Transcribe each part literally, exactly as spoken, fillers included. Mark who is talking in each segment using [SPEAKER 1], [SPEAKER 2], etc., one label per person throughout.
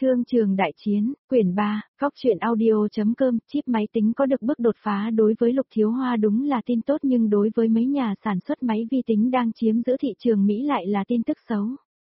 [SPEAKER 1] Thương trường đại chiến, quyển ba, góc truyện audio.com, chip máy tính có được bước đột phá đối với Lục Thiếu Hoa đúng là tin tốt nhưng đối với mấy nhà sản xuất máy vi tính đang chiếm giữ thị trường Mỹ lại là tin tức xấu.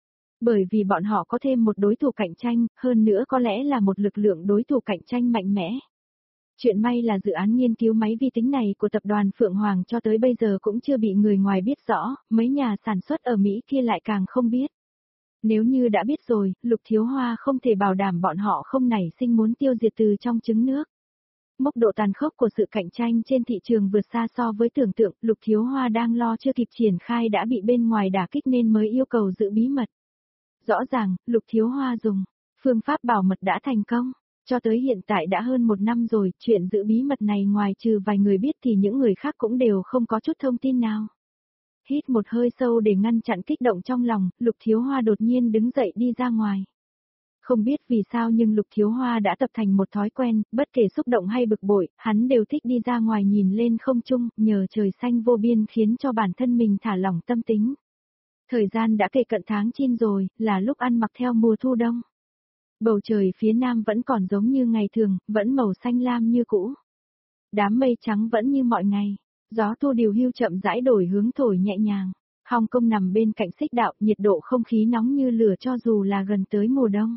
[SPEAKER 1] Bởi vì bọn họ có thêm một đối thủ cạnh tranh, hơn nữa có lẽ là một lực lượng đối thủ cạnh tranh mạnh mẽ. Chuyện may là dự án nghiên cứu máy vi tính này của tập đoàn Phượng Hoàng cho tới bây giờ cũng chưa bị người ngoài biết rõ, mấy nhà sản xuất ở Mỹ kia lại càng không biết. Nếu như đã biết rồi, Lục Thiếu Hoa không thể bảo đảm bọn họ không nảy sinh muốn tiêu diệt từ trong trứng nước. Mức độ tàn khốc của sự cạnh tranh trên thị trường vượt xa so với tưởng tượng, Lục Thiếu Hoa đang lo chưa kịp triển khai đã bị bên ngoài đả kích nên mới yêu cầu giữ bí mật. Rõ ràng, Lục Thiếu Hoa dùng phương pháp bảo mật đã thành công. Cho tới hiện tại đã hơn một năm rồi, chuyện giữ bí mật này ngoài trừ vài người biết thì những người khác cũng đều không có chút thông tin nào. Hít một hơi sâu để ngăn chặn kích động trong lòng, Lục Thiếu Hoa đột nhiên đứng dậy đi ra ngoài. Không biết vì sao nhưng Lục Thiếu Hoa đã tập thành một thói quen, bất kể xúc động hay bực bội, hắn đều thích đi ra ngoài nhìn lên không trung, nhờ trời xanh vô biên khiến cho bản thân mình thả lỏng tâm tính. Thời gian đã kề cận tháng chín rồi, là lúc ăn mặc theo mùa thu đông. Bầu trời phía nam vẫn còn giống như ngày thường, vẫn màu xanh lam như cũ. Đám mây trắng vẫn như mọi ngày. Gió thu điều hưu chậm rãi đổi hướng thổi nhẹ nhàng. Hong Kong nằm bên cạnh xích đạo, nhiệt độ không khí nóng như lửa cho dù là gần tới mùa đông.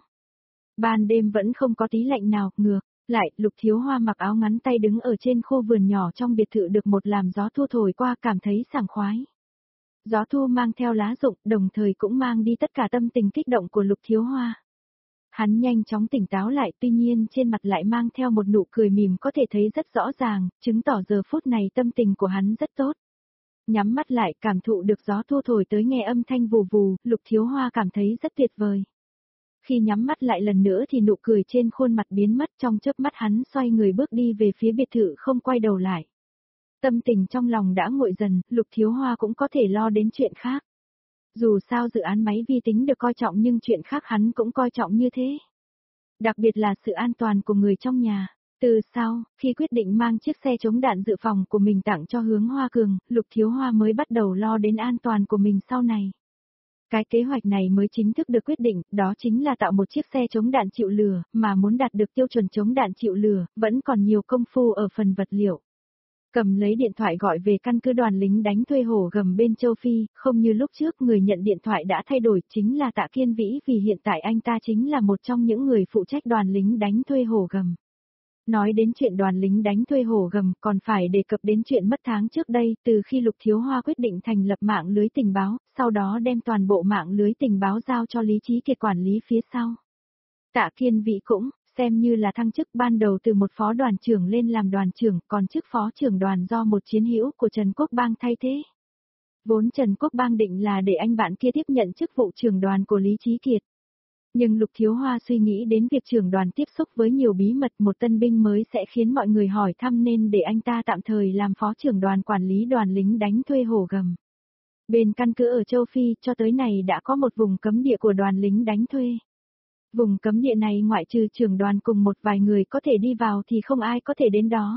[SPEAKER 1] Ban đêm vẫn không có tí lạnh nào, ngược lại, Lục Thiếu Hoa mặc áo ngắn tay đứng ở trên khu vườn nhỏ trong biệt thự được một làn gió thu thổi qua cảm thấy sảng khoái. Gió thu mang theo lá rụng, đồng thời cũng mang đi tất cả tâm tình kích động của Lục Thiếu Hoa. Hắn nhanh chóng tỉnh táo lại, tuy nhiên trên mặt lại mang theo một nụ cười mỉm có thể thấy rất rõ ràng, chứng tỏ giờ phút này tâm tình của hắn rất tốt. Nhắm mắt lại, cảm thụ được gió thu thổi tới nghe âm thanh vù vù, Lục Thiếu Hoa cảm thấy rất tuyệt vời. Khi nhắm mắt lại lần nữa thì nụ cười trên khuôn mặt biến mất, trong chớp mắt hắn xoay người bước đi về phía biệt thự không quay đầu lại. Tâm tình trong lòng đã nguội dần, Lục Thiếu Hoa cũng có thể lo đến chuyện khác. Dù sao dự án máy vi tính được coi trọng nhưng chuyện khác hắn cũng coi trọng như thế. Đặc biệt là sự an toàn của người trong nhà. Từ sau, khi quyết định mang chiếc xe chống đạn dự phòng của mình tặng cho Hướng Hoa Cường, Lục Thiếu Hoa mới bắt đầu lo đến an toàn của mình sau này. Cái kế hoạch này mới chính thức được quyết định, đó chính là tạo một chiếc xe chống đạn chịu lửa, mà muốn đạt được tiêu chuẩn chống đạn chịu lửa, vẫn còn nhiều công phu ở phần vật liệu. Cầm lấy điện thoại gọi về căn cứ đoàn lính đánh thuê Hổ Gầm bên châu Phi, không như lúc trước người nhận điện thoại đã thay đổi, chính là Tạ Kiên Vĩ vì hiện tại anh ta chính là một trong những người phụ trách đoàn lính đánh thuê Hổ Gầm. Nói đến chuyện đoàn lính đánh thuê Hổ Gầm còn phải đề cập đến chuyện mất tháng trước đây, từ khi Lục Thiếu Hoa quyết định thành lập mạng lưới tình báo, sau đó đem toàn bộ mạng lưới tình báo giao cho Lý Chí Kiệt quản lý phía sau. Tạ Kiên Vĩ cũng xem như là thăng chức, ban đầu từ một phó đoàn trưởng lên làm đoàn trưởng, còn chức phó trưởng đoàn do một chiến hữu của Trần Quốc Bang thay thế. Vốn Trần Quốc Bang định là để anh bạn kia tiếp nhận chức vụ trưởng đoàn của Lý Chí Kiệt. Nhưng Lục Thiếu Hoa suy nghĩ đến việc trưởng đoàn tiếp xúc với nhiều bí mật, một tân binh mới sẽ khiến mọi người hỏi thăm nên để anh ta tạm thời làm phó trưởng đoàn quản lý đoàn lính đánh thuê Hổ Gầm. Bên căn cứ ở châu Phi cho tới này đã có một vùng cấm địa của đoàn lính đánh thuê. Vùng cấm địa này ngoại trừ trưởng đoàn cùng một vài người có thể đi vào thì không ai có thể đến đó.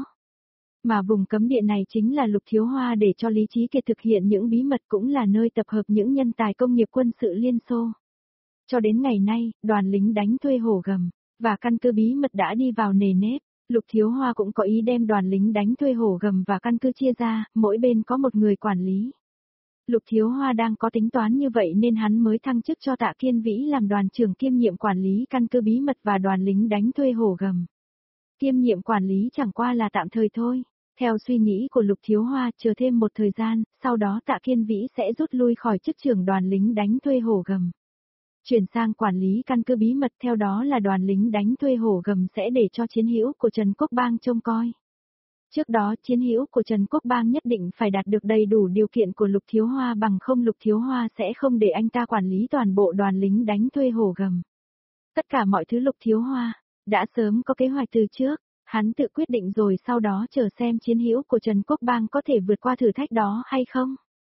[SPEAKER 1] Mà vùng cấm địa này chính là Lục Thiếu Hoa để cho Lý Chí Kiệt thực hiện những bí mật, cũng là nơi tập hợp những nhân tài công nghiệp quân sự Liên Xô. Cho đến ngày nay, đoàn lính đánh thuê Hổ Gầm và căn cứ bí mật đã đi vào nề nếp. Lục Thiếu Hoa cũng có ý đem đoàn lính đánh thuê Hổ Gầm và căn cứ chia ra, mỗi bên có một người quản lý. Lục Thiếu Hoa đang có tính toán như vậy nên hắn mới thăng chức cho Tạ Kiên Vĩ làm đoàn trưởng kiêm nhiệm quản lý căn cứ bí mật và đoàn lính đánh thuê Hổ Gầm. Kiêm nhiệm quản lý chẳng qua là tạm thời thôi. Theo suy nghĩ của Lục Thiếu Hoa, chờ thêm một thời gian, sau đó Tạ Kiên Vĩ sẽ rút lui khỏi chức trưởng đoàn lính đánh thuê Hổ Gầm. Chuyển sang quản lý căn cứ bí mật, theo đó là đoàn lính đánh thuê Hổ Gầm sẽ để cho chiến hữu của Trần Quốc Bang trông coi. Trước đó chiến hữu của Trần Quốc Bang nhất định phải đạt được đầy đủ điều kiện của Lục Thiếu Hoa, bằng không Lục Thiếu Hoa sẽ không để anh ta quản lý toàn bộ đoàn lính đánh thuê Hổ Gầm. Tất cả mọi thứ Lục Thiếu Hoa đã sớm có kế hoạch từ trước, hắn tự quyết định rồi sau đó chờ xem chiến hữu của Trần Quốc Bang có thể vượt qua thử thách đó hay không.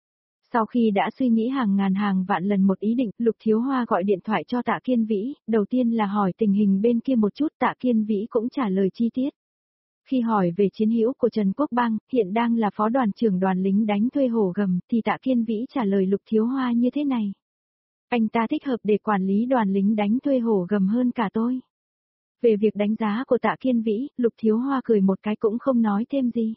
[SPEAKER 1] Sau khi đã suy nghĩ hàng ngàn hàng vạn lần một ý định, Lục Thiếu Hoa gọi điện thoại cho Tạ Kiên Vĩ, đầu tiên là hỏi tình hình bên kia một chút, Tạ Kiên Vĩ cũng trả lời chi tiết. Khi hỏi về chiến hữu của Trần Quốc Bang, hiện đang là phó đoàn trưởng đoàn lính đánh thuê Hổ Gầm, thì Tạ Kiên Vĩ trả lời Lục Thiếu Hoa như thế này. Anh ta thích hợp để quản lý đoàn lính đánh thuê hổ gầm hơn cả tôi. Về việc đánh giá của Tạ Kiên Vĩ, Lục Thiếu Hoa cười một cái cũng không nói thêm gì.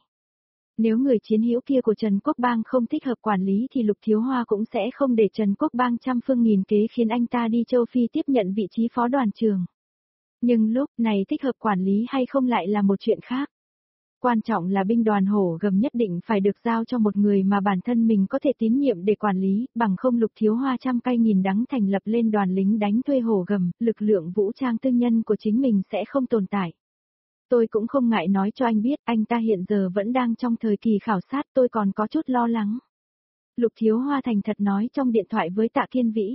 [SPEAKER 1] Nếu người chiến hữu kia của Trần Quốc Bang không thích hợp quản lý thì Lục Thiếu Hoa cũng sẽ không để Trần Quốc Bang trăm phương nghìn kế khiến anh ta đi châu Phi tiếp nhận vị trí phó đoàn trưởng. Nhưng lúc này thích hợp quản lý hay không lại là một chuyện khác. Quan trọng là binh đoàn hổ gầm nhất định phải được giao cho một người mà bản thân mình có thể tín nhiệm để quản lý, bằng không Lục Thiếu Hoa trăm cay nghìn đắng thành lập lên đoàn lính đánh thuê hổ gầm, lực lượng vũ trang tư nhân của chính mình sẽ không tồn tại. Tôi cũng không ngại nói cho anh biết, anh ta hiện giờ vẫn đang trong thời kỳ khảo sát, tôi còn có chút lo lắng. Lục Thiếu Hoa thành thật nói trong điện thoại với Tạ Kiên Vĩ.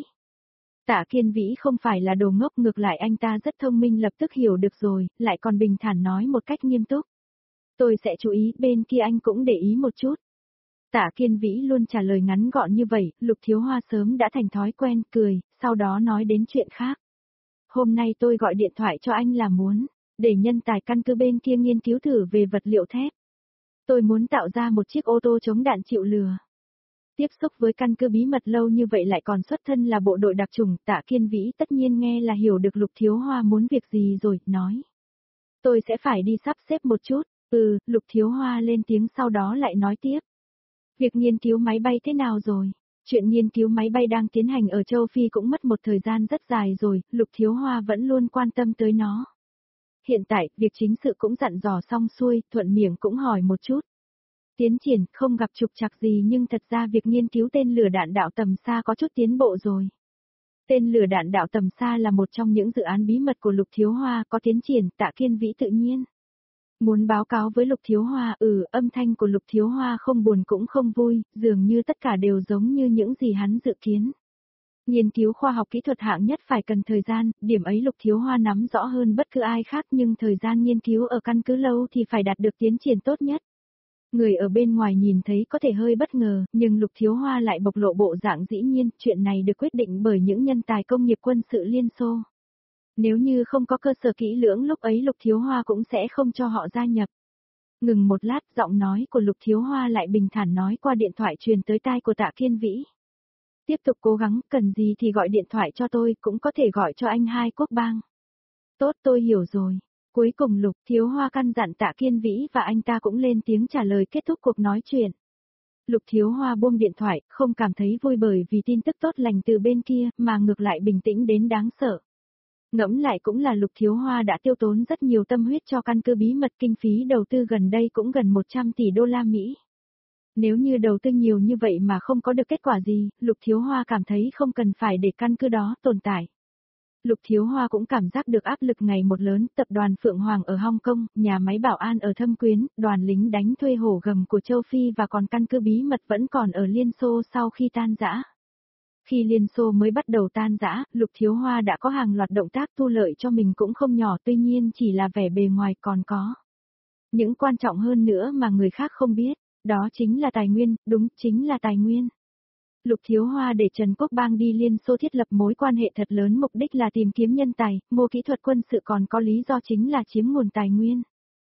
[SPEAKER 1] Tạ Kiên Vĩ không phải là đồ ngốc, ngược lại anh ta rất thông minh, lập tức hiểu được rồi, lại còn bình thản nói một cách nghiêm túc. Tôi sẽ chú ý, bên kia anh cũng để ý một chút. Tạ Kiên Vĩ luôn trả lời ngắn gọn như vậy, Lục Thiếu Hoa sớm đã thành thói quen, cười, sau đó nói đến chuyện khác. Hôm nay tôi gọi điện thoại cho anh là muốn, để nhân tài căn cứ bên kia nghiên cứu thử về vật liệu thép. Tôi muốn tạo ra một chiếc ô tô chống đạn chịu lửa. Tiếp xúc với căn cứ bí mật lâu như vậy lại còn xuất thân là bộ đội đặc chủng, Tạ Kiên Vĩ tất nhiên nghe là hiểu được Lục Thiếu Hoa muốn việc gì rồi, nói. Tôi sẽ phải đi sắp xếp một chút. Ừ, Lục Thiếu Hoa lên tiếng sau đó lại nói tiếp. Việc nghiên cứu máy bay thế nào rồi? Chuyện nghiên cứu máy bay đang tiến hành ở châu Phi cũng mất một thời gian rất dài rồi, Lục Thiếu Hoa vẫn luôn quan tâm tới nó. Hiện tại, việc chính sự cũng dặn dò xong xuôi, thuận miệng cũng hỏi một chút. Tiến triển, không gặp trục trặc gì nhưng thật ra việc nghiên cứu tên lửa đạn đạo tầm xa có chút tiến bộ rồi. Tên lửa đạn đạo tầm xa là một trong những dự án bí mật của Lục Thiếu Hoa, có tiến triển, Tạ Kiên Vĩ tự nhiên. Muốn báo cáo với Lục Thiếu Hoa, ừ, âm thanh của Lục Thiếu Hoa không buồn cũng không vui, dường như tất cả đều giống như những gì hắn dự kiến. Nghiên cứu khoa học kỹ thuật hạng nhất phải cần thời gian, điểm ấy Lục Thiếu Hoa nắm rõ hơn bất cứ ai khác, nhưng thời gian nghiên cứu ở căn cứ lâu thì phải đạt được tiến triển tốt nhất. Người ở bên ngoài nhìn thấy có thể hơi bất ngờ, nhưng Lục Thiếu Hoa lại bộc lộ bộ dạng dĩ nhiên, chuyện này được quyết định bởi những nhân tài công nghiệp quân sự Liên Xô. Nếu như không có cơ sở kỹ lưỡng lúc ấy Lục Thiếu Hoa cũng sẽ không cho họ gia nhập. Ngừng một lát, giọng nói của Lục Thiếu Hoa lại bình thản nói qua điện thoại truyền tới tai của Tạ Kiên Vĩ. Tiếp tục cố gắng, cần gì thì gọi điện thoại cho tôi, cũng có thể gọi cho anh Hai Quốc Bang. Tốt, tôi hiểu rồi. Cuối cùng Lục Thiếu Hoa căn dặn Tạ Kiên Vĩ và anh ta cũng lên tiếng trả lời kết thúc cuộc nói chuyện. Lục Thiếu Hoa buông điện thoại, không cảm thấy vui bởi vì tin tức tốt lành từ bên kia, mà ngược lại bình tĩnh đến đáng sợ. Ngẫm lại cũng là Lục Thiếu Hoa đã tiêu tốn rất nhiều tâm huyết cho căn cứ bí mật, kinh phí đầu tư gần đây cũng gần một trăm tỷ đô la Mỹ. Nếu như đầu tư nhiều như vậy mà không có được kết quả gì, Lục Thiếu Hoa cảm thấy không cần phải để căn cứ đó tồn tại. Lục Thiếu Hoa cũng cảm giác được áp lực ngày một lớn, tập đoàn Phượng Hoàng ở Hong Kong, nhà máy bảo an ở Thâm Quyến, đoàn lính đánh thuê hổ gầm của châu Phi và còn căn cứ bí mật vẫn còn ở Liên Xô sau khi tan rã. Khi Liên Xô mới bắt đầu tan rã, Lục Thiếu Hoa đã có hàng loạt động tác thu lợi cho mình cũng không nhỏ, tuy nhiên chỉ là vẻ bề ngoài, còn có những quan trọng hơn nữa mà người khác không biết, đó chính là tài nguyên, đúng, chính là tài nguyên. Lục Thiếu Hoa để Trần Quốc Bang đi Liên Xô thiết lập mối quan hệ thật lớn, mục đích là tìm kiếm nhân tài, mua kỹ thuật quân sự, còn có lý do chính là chiếm nguồn tài nguyên.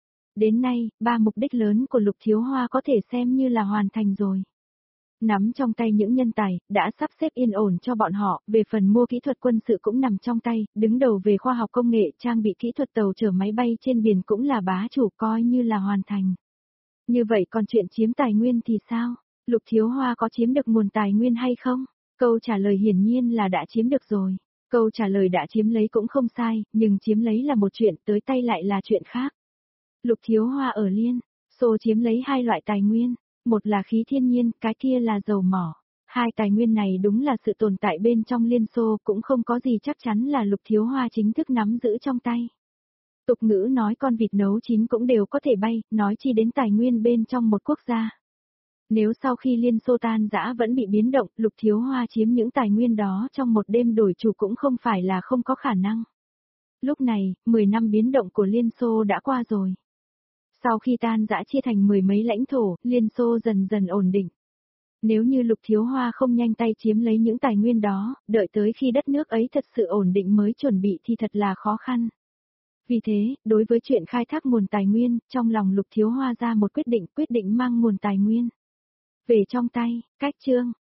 [SPEAKER 1] Đến nay, ba mục đích lớn của Lục Thiếu Hoa có thể xem như là hoàn thành rồi. Nắm trong tay những nhân tài, đã sắp xếp yên ổn cho bọn họ, về phần mua kỹ thuật quân sự cũng nằm trong tay, đứng đầu về khoa học công nghệ, trang bị kỹ thuật tàu chở máy bay trên biển cũng là bá chủ, coi như là hoàn thành. Như vậy còn chuyện chiếm tài nguyên thì sao? Lục Thiếu Hoa có chiếm được nguồn tài nguyên hay không? Câu trả lời hiển nhiên là đã chiếm được rồi. Câu trả lời đã chiếm lấy cũng không sai, nhưng chiếm lấy là một chuyện, tới tay lại là chuyện khác. Lục Thiếu Hoa ở Liên Xô chiếm lấy hai loại tài nguyên, một là khí thiên nhiên, cái kia là dầu mỏ. Hai tài nguyên này đúng là sự tồn tại bên trong Liên Xô, cũng không có gì chắc chắn là Lục Thiếu Hoa chính thức nắm giữ trong tay. Tục ngữ nói con vịt nấu chín cũng đều có thể bay, nói chi đến tài nguyên bên trong một quốc gia. Nếu sau khi Liên Xô tan rã vẫn bị biến động, Lục Thiếu Hoa chiếm những tài nguyên đó trong một đêm đổi chủ cũng không phải là không có khả năng. Lúc này, mười năm biến động của Liên Xô đã qua rồi. Sau khi tan rã chia thành mười mấy lãnh thổ, Liên Xô dần dần ổn định. Nếu như Lục Thiếu Hoa không nhanh tay chiếm lấy những tài nguyên đó, đợi tới khi đất nước ấy thật sự ổn định mới chuẩn bị thì thật là khó khăn. Vì thế, đối với chuyện khai thác nguồn tài nguyên, trong lòng Lục Thiếu Hoa ra một quyết định, quyết định mang nguồn tài nguyên về trong tay. Cách chương